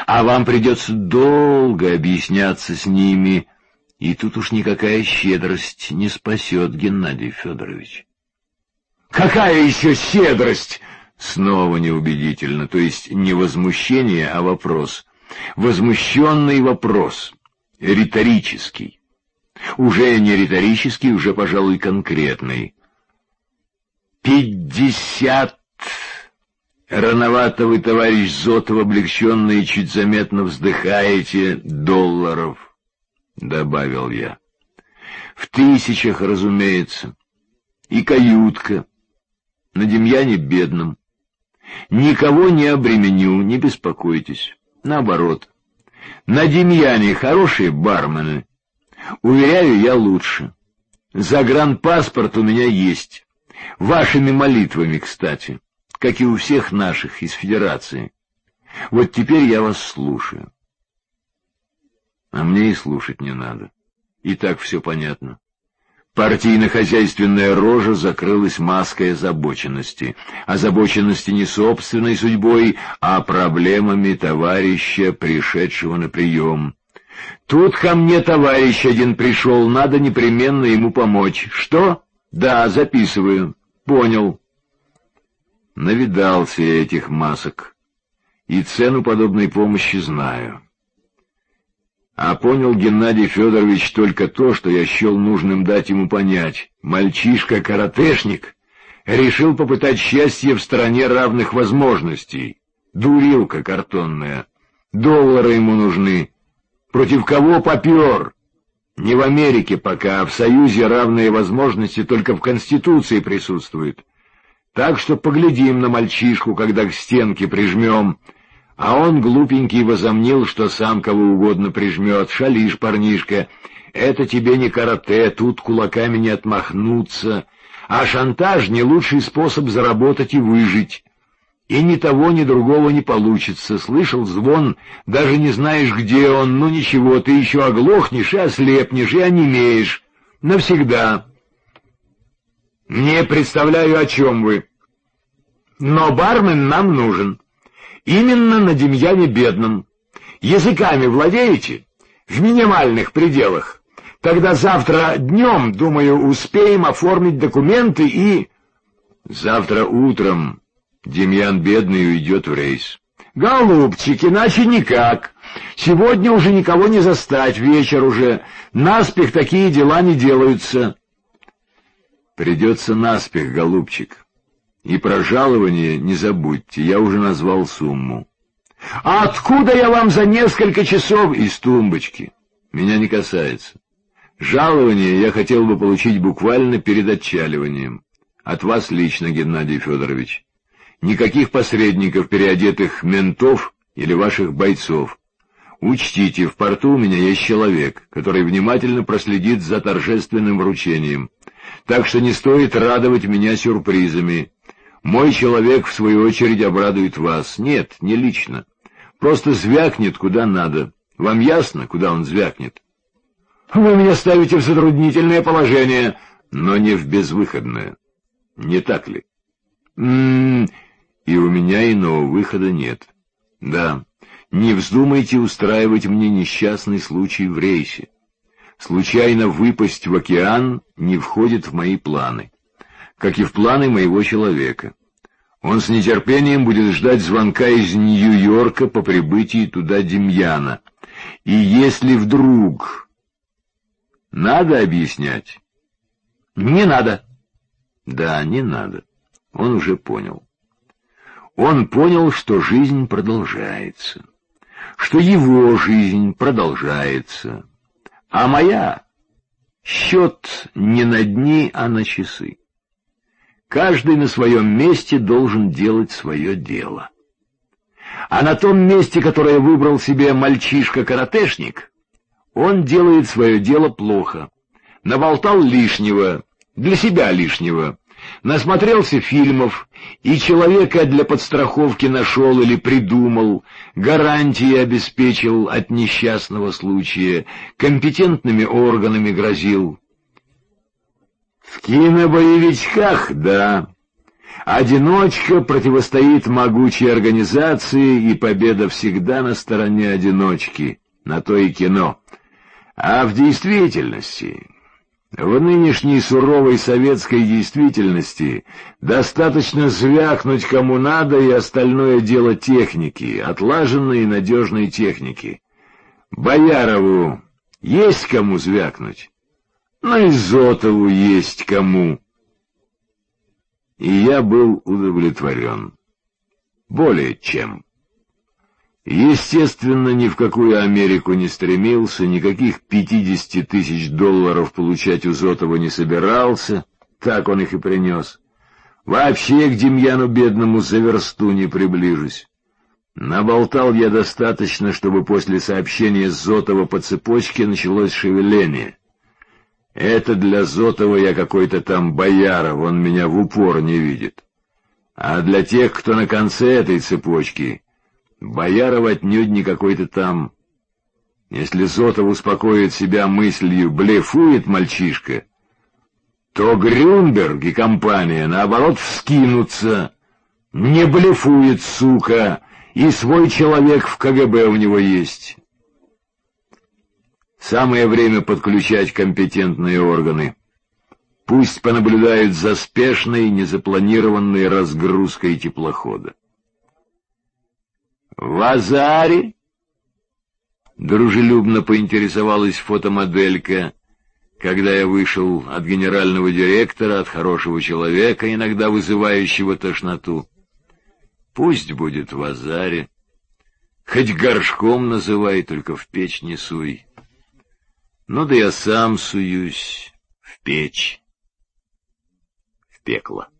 А вам придется долго объясняться с ними, и тут уж никакая щедрость не спасет, Геннадий Федорович. Какая еще щедрость? Снова неубедительно, то есть не возмущение, а вопрос. Возмущенный вопрос, риторический. Уже не риторический, уже, пожалуй, конкретный. 50. Рановато вы, товарищ Зотов, облегченно и чуть заметно вздыхаете, долларов, добавил я. В тысячах, разумеется. И каютка. На Демьяне бедном. Никого не обременю, не беспокойтесь. Наоборот. На Демьяне хорошие бармены. Уверяю, я лучше. Загранпаспорт у меня есть. Вашими молитвами, кстати, как и у всех наших из Федерации. Вот теперь я вас слушаю. А мне и слушать не надо. И так все понятно. Партийно-хозяйственная рожа закрылась маской озабоченности. Озабоченности не собственной судьбой, а проблемами товарища, пришедшего на прием. Тут ко мне товарищ один пришел, надо непременно ему помочь. Что? Да, записываю. Понял. Навидался я этих масок. И цену подобной помощи знаю. А понял Геннадий Федорович только то, что я счел нужным дать ему понять. Мальчишка-каратешник решил попытать счастье в стране равных возможностей. Дурилка картонная. Доллары ему нужны. Против кого попер? Не в Америке пока, а в Союзе равные возможности только в Конституции присутствуют. Так что поглядим на мальчишку, когда к стенке прижмем. А он, глупенький, возомнил, что сам кого угодно прижмет. Шалишь, парнишка, это тебе не карате, тут кулаками не отмахнуться. А шантаж — не лучший способ заработать и выжить. И ни того, ни другого не получится. Слышал звон, даже не знаешь, где он. Ну ничего, ты еще оглохнешь и ослепнешь, и онемеешь. Навсегда. Не представляю, о чем вы. Но бармен нам нужен. Именно на Демьяне бедном. Языками владеете? В минимальных пределах. Тогда завтра днем, думаю, успеем оформить документы и... Завтра утром Демьян бедный уйдет в рейс. Голубчик, иначе никак. Сегодня уже никого не застать, вечер уже. Наспех такие дела не делаются. Придется наспех, голубчик. И про жалование не забудьте, я уже назвал сумму. А откуда я вам за несколько часов? Из тумбочки. Меня не касается. Жалование я хотел бы получить буквально перед отчаливанием. От вас лично, Геннадий Федорович. Никаких посредников, переодетых ментов или ваших бойцов. Учтите, в порту у меня есть человек, который внимательно проследит за торжественным вручением. Так что не стоит радовать меня сюрпризами. Мой человек, в свою очередь, обрадует вас. Нет, не лично. Просто звякнет куда надо. Вам ясно, куда он звякнет? Вы меня ставите в затруднительное положение, но не в безвыходное. Не так ли? И у меня иного выхода нет. Да, не вздумайте устраивать мне несчастный случай в рейсе. Случайно выпасть в океан не входит в мои планы, как и в планы моего человека. Он с нетерпением будет ждать звонка из Нью-Йорка по прибытии туда Демьяна. И если вдруг... Надо объяснять? Не надо. Да, не надо. Он уже понял. Он понял, что жизнь продолжается, что его жизнь продолжается, а моя — счет не на дни, а на часы. Каждый на своем месте должен делать свое дело. А на том месте, которое выбрал себе мальчишка-каратешник, он делает свое дело плохо. Наболтал лишнего, для себя лишнего, насмотрелся фильмов, и человека для подстраховки нашел или придумал, гарантии обеспечил от несчастного случая, компетентными органами грозил. В кинобоевичках, да. Одиночка противостоит могучей организации, и победа всегда на стороне одиночки. На то и кино. А в действительности, в нынешней суровой советской действительности, достаточно звякнуть кому надо, и остальное дело техники, отлаженной и надежной техники. Боярову есть кому звякнуть, но и Зотову есть кому. И я был удовлетворен. Более чем. Естественно, ни в какую Америку не стремился, никаких 50 тысяч долларов получать у Зотова не собирался, так он их и принес. Вообще к Демьяну бедному за версту не приближусь. Наболтал я достаточно, чтобы после сообщения Зотова по цепочке началось шевеление. Это для Зотова я какой-то там Бояров, он меня в упор не видит. А для тех, кто на конце этой цепочки, Бояров отнюдь не какой-то там. Если Зотов успокоит себя мыслью «блефует мальчишка», то Грюнберг и компания, наоборот, вскинутся. Не блефует, сука, и свой человек в КГБ у него есть. Самое время подключать компетентные органы. Пусть понаблюдают за спешной, незапланированной разгрузкой теплохода. «В Азаре?» — дружелюбно поинтересовалась фотомоделька, когда я вышел от генерального директора, от хорошего человека, иногда вызывающего тошноту. «Пусть будет в Азаре. Хоть горшком называй, только в печь не суй. Ну да я сам суюсь в печь, в пекло».